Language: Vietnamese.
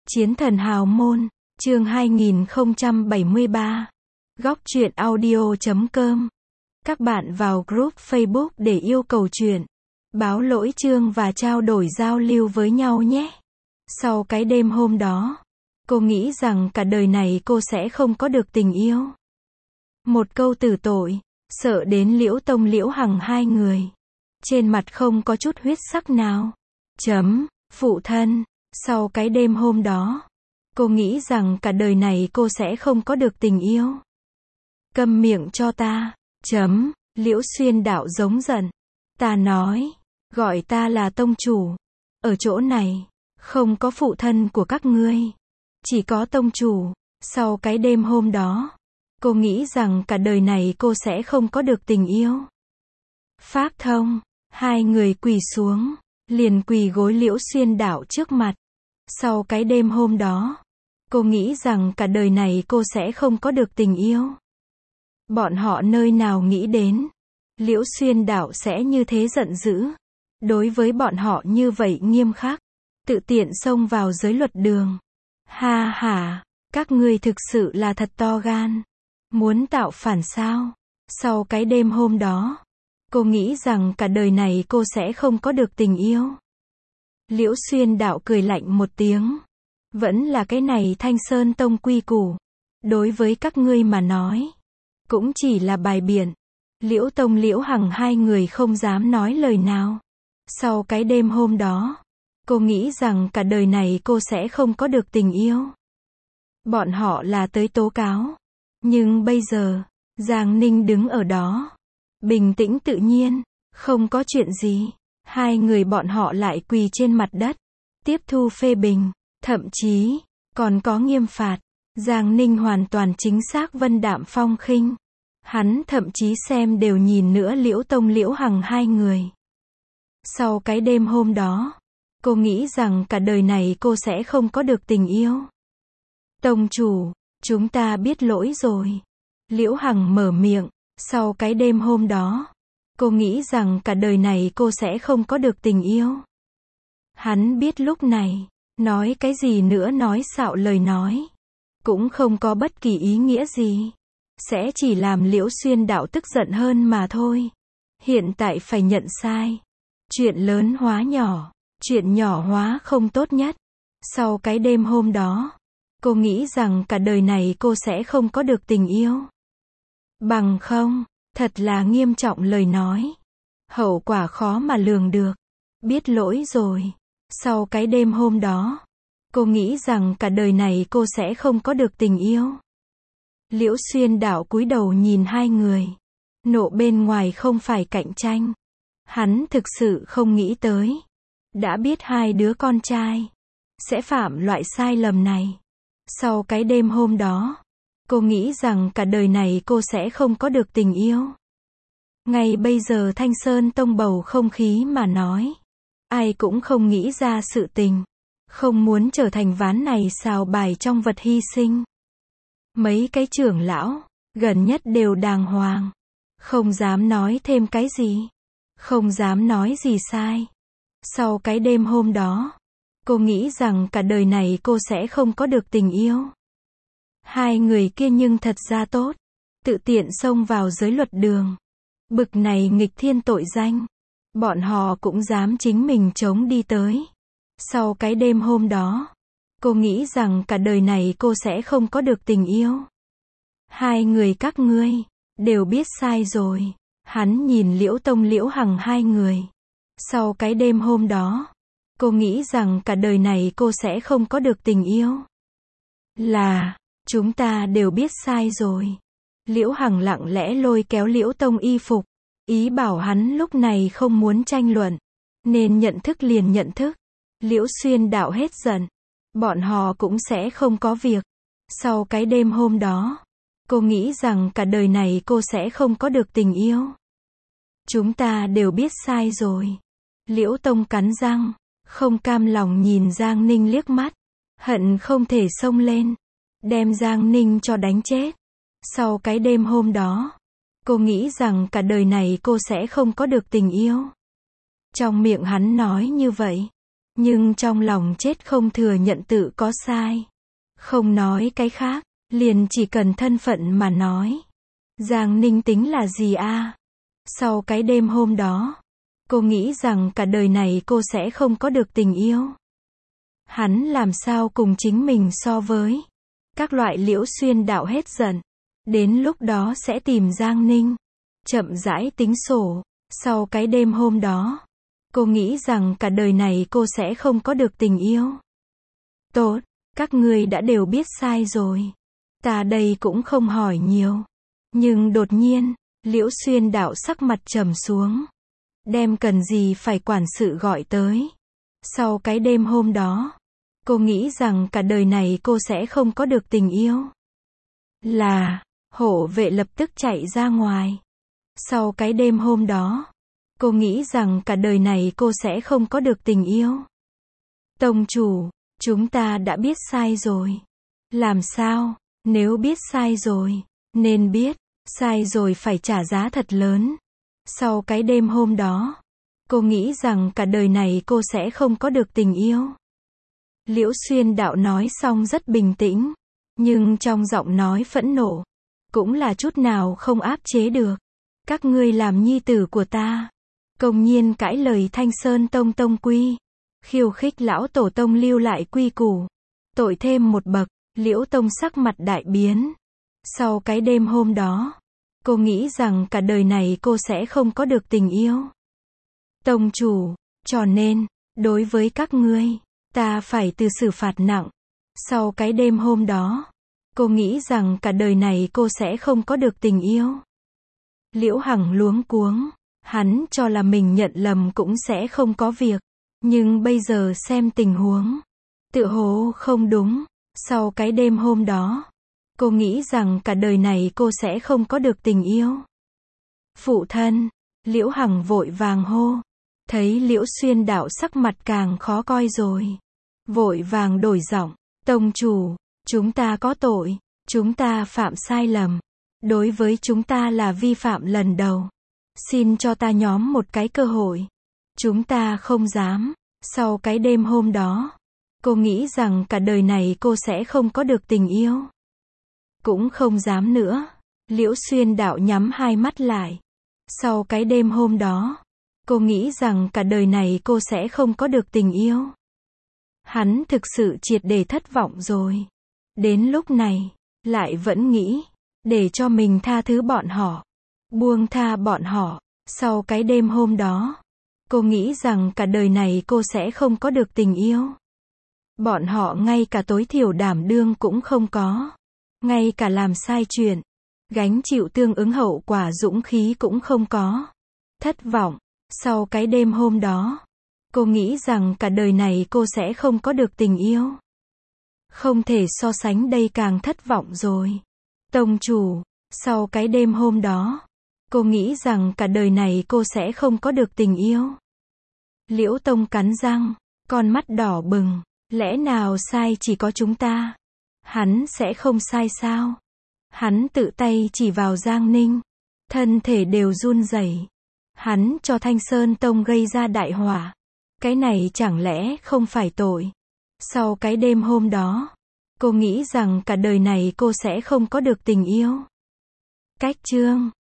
Chiến thần hào môn, chương 2073. Góc truyện audio.com. Các bạn vào group Facebook để yêu cầu truyện, báo lỗi chương và trao đổi giao lưu với nhau nhé. Sau cái đêm hôm đó, cô nghĩ rằng cả đời này cô sẽ không có được tình yêu. Một câu tử tội, sợ đến Liễu Tông Liễu Hằng hai người. Trên mặt không có chút huyết sắc nào. Phụ thân. Sau cái đêm hôm đó, cô nghĩ rằng cả đời này cô sẽ không có được tình yêu. Câm miệng cho ta. Liễu Xuyên Đạo giống giận. Ta nói, gọi ta là tông chủ. Ở chỗ này, không có phụ thân của các ngươi. Chỉ có tông chủ. Sau cái đêm hôm đó, cô nghĩ rằng cả đời này cô sẽ không có được tình yêu. Pháp Thông, hai người quỳ xuống, liền quỳ gối Liễu Xuyên Đạo trước mặt. Sau cái đêm hôm đó, cô nghĩ rằng cả đời này cô sẽ không có được tình yêu. Bọn họ nơi nào nghĩ đến, Liễu Xuyên Đạo sẽ như thế giận dữ. Đối với bọn họ như vậy nghiêm khắc, tự tiện xông vào giới luật đường. Ha ha, các ngươi thực sự là thật to gan. Muốn tạo phản sao? Sau cái đêm hôm đó, cô nghĩ rằng cả đời này cô sẽ không có được tình yêu. Liễu Xuyên Đạo cười lạnh một tiếng. Vẫn là cái này Thanh Sơn Tông quy củ. Đối với các ngươi mà nói, cũng chỉ là bài biện. Liễu Tông Liễu Hằng hai người không dám nói lời nào. Sau cái đêm hôm đó, cô nghĩ rằng cả đời này cô sẽ không có được tình yêu. Bọn họ là tới tố cáo. Nhưng bây giờ, Giang Ninh đứng ở đó, bình tĩnh tự nhiên, không có chuyện gì. Hai người bọn họ lại quỳ trên mặt đất, tiếp thu phê bình, thậm chí còn có nghiêm phạt. Giang Ninh hoàn toàn chính xác vân đạm phong khinh. Hắn thậm chí xem đều nhìn nữa Liễu Tông Liễu Hằng hai người. Sau cái đêm hôm đó, cô nghĩ rằng cả đời này cô sẽ không có được tình yêu. Tông chủ, chúng ta biết lỗi rồi. Liễu Hằng mở miệng. Sau cái đêm hôm đó, cô nghĩ rằng cả đời này cô sẽ không có được tình yêu. Hắn biết lúc này, nói cái gì nữa nói xạo lời nói, cũng không có bất kỳ ý nghĩa gì. Sẽ chỉ làm Liễu Xuyên Đạo tức giận hơn mà thôi. Hiện tại phải nhận sai. Chuyện lớn hóa nhỏ, chuyện nhỏ hóa không tốt nhất. Sau cái đêm hôm đó, cô nghĩ rằng cả đời này cô sẽ không có được tình yêu. Bằng không, thật là nghiêm trọng lời nói. Hậu quả khó mà lường được. Biết lỗi rồi. Sau cái đêm hôm đó, cô nghĩ rằng cả đời này cô sẽ không có được tình yêu. Liễu Xuyên Đạo cúi đầu nhìn hai người. Nộ bên ngoài không phải cạnh tranh. Hắn thực sự không nghĩ tới. Đã biết hai đứa con trai sẽ phạm loại sai lầm này. Sau cái đêm hôm đó, cô nghĩ rằng cả đời này cô sẽ không có được tình yêu. Ngay bây giờ Thanh Sơn Tông bầu không khí mà nói. Ai cũng không nghĩ ra sự tình. Không muốn trở thành ván này xào bài trong vật hy sinh. Mấy cái trưởng lão, gần nhất đều đàng hoàng. Không dám nói thêm cái gì. Không dám nói gì sai. Sau cái đêm hôm đó, cô nghĩ rằng cả đời này cô sẽ không có được tình yêu. Hai người kia nhưng thật ra tốt. Tự tiện xông vào giới luật đường. Bực này nghịch thiên tội danh. Bọn họ cũng dám chính mình chống đi tới. Sau cái đêm hôm đó, cô nghĩ rằng cả đời này cô sẽ không có được tình yêu. Hai người các ngươi đều biết sai rồi. Hắn nhìn Liễu Tông Liễu Hằng hai người. Sau cái đêm hôm đó, cô nghĩ rằng cả đời này cô sẽ không có được tình yêu. Là, chúng ta đều biết sai rồi. Liễu Hằng lặng lẽ lôi kéo Liễu Tông y phục. Ý bảo hắn lúc này không muốn tranh luận. Nên nhận thức liền nhận thức. Liễu Xuyên Đạo hết giận. Bọn họ cũng sẽ không có việc. Sau cái đêm hôm đó, cô nghĩ rằng cả đời này cô sẽ không có được tình yêu. Chúng ta đều biết sai rồi. Liễu Tông cắn răng, không cam lòng nhìn Giang Ninh liếc mắt. Hận không thể xông lên, đem Giang Ninh cho đánh chết. Sau cái đêm hôm đó, cô nghĩ rằng cả đời này cô sẽ không có được tình yêu. Trong miệng hắn nói như vậy, Nhưng trong lòng chết không thừa nhận tự có sai. Không nói cái khác, liền chỉ cần thân phận mà nói. Giang Ninh tính là gì a? Sau cái đêm hôm đó, cô nghĩ rằng cả đời này cô sẽ không có được tình yêu. Hắn làm sao cùng chính mình so với. Các loại Liễu Xuyên đạo hết giận. Đến lúc đó sẽ tìm Giang Ninh. Chậm rãi tính sổ. Sau cái đêm hôm đó, cô nghĩ rằng cả đời này cô sẽ không có được tình yêu. Tốt, các ngươi đã đều biết sai rồi. Ta đây cũng không hỏi nhiều. Nhưng đột nhiên, Liễu Xuyên đạo sắc mặt trầm xuống. Đem cần gì phải quản sự gọi tới. Sau cái đêm hôm đó, cô nghĩ rằng cả đời này cô sẽ không có được tình yêu. Là, hộ vệ lập tức chạy ra ngoài. Sau cái đêm hôm đó, cô nghĩ rằng cả đời này cô sẽ không có được tình yêu. Tông chủ, chúng ta đã biết sai rồi. Làm sao, nếu biết sai rồi, nên biết, sai rồi phải trả giá thật lớn. Sau cái đêm hôm đó, cô nghĩ rằng cả đời này cô sẽ không có được tình yêu. Liễu Xuyên đạo nói xong rất bình tĩnh, nhưng trong giọng nói phẫn nộ, cũng là chút nào không áp chế được. Các ngươi làm nhi tử của ta, công nhiên cãi lời Thanh Sơn Tông tông quy, khiêu khích lão tổ tông lưu lại quy củ, tội thêm một bậc. Liễu Tông sắc mặt đại biến. Sau cái đêm hôm đó, cô nghĩ rằng cả đời này cô sẽ không có được tình yêu. Tông chủ, cho nên, đối với các ngươi, ta phải từ xử phạt nặng. Sau cái đêm hôm đó, cô nghĩ rằng cả đời này cô sẽ không có được tình yêu. Liễu Hằng luống cuống, hắn cho là mình nhận lầm cũng sẽ không có việc. Nhưng bây giờ xem tình huống, tựa hồ không đúng. Sau cái đêm hôm đó, cô nghĩ rằng cả đời này cô sẽ không có được tình yêu. Phụ thân, Liễu Hằng vội vàng hô. Thấy Liễu Xuyên đạo sắc mặt càng khó coi rồi. Vội vàng đổi giọng. Tông chủ, chúng ta có tội. Chúng ta phạm sai lầm. Đối với chúng ta là vi phạm lần đầu. Xin cho ta nhóm một cái cơ hội. Chúng ta không dám. Sau cái đêm hôm đó, cô nghĩ rằng cả đời này cô sẽ không có được tình yêu. Cũng không dám nữa. Liễu Xuyên đạo nhắm hai mắt lại. Sau cái đêm hôm đó, cô nghĩ rằng cả đời này cô sẽ không có được tình yêu. Hắn thực sự triệt để thất vọng rồi. Đến lúc này, lại vẫn nghĩ, để cho mình tha thứ bọn họ. Buông tha bọn họ. Sau cái đêm hôm đó, cô nghĩ rằng cả đời này cô sẽ không có được tình yêu. Bọn họ ngay cả tối thiểu đảm đương cũng không có. Ngay cả làm sai chuyện, gánh chịu tương ứng hậu quả dũng khí cũng không có. Thất vọng. Sau cái đêm hôm đó, cô nghĩ rằng cả đời này cô sẽ không có được tình yêu. Không thể so sánh đây càng thất vọng rồi. Tông chủ, sau cái đêm hôm đó, cô nghĩ rằng cả đời này cô sẽ không có được tình yêu. Liễu Tông cắn răng, con mắt đỏ bừng. Lẽ nào sai chỉ có chúng ta? Hắn sẽ không sai sao? Hắn tự tay chỉ vào Giang Ninh. Thân thể đều run rẩy. Hắn cho Thanh Sơn Tông gây ra đại họa. Cái này chẳng lẽ không phải tội? Sau cái đêm hôm đó, cô nghĩ rằng cả đời này cô sẽ không có được tình yêu. Cách chương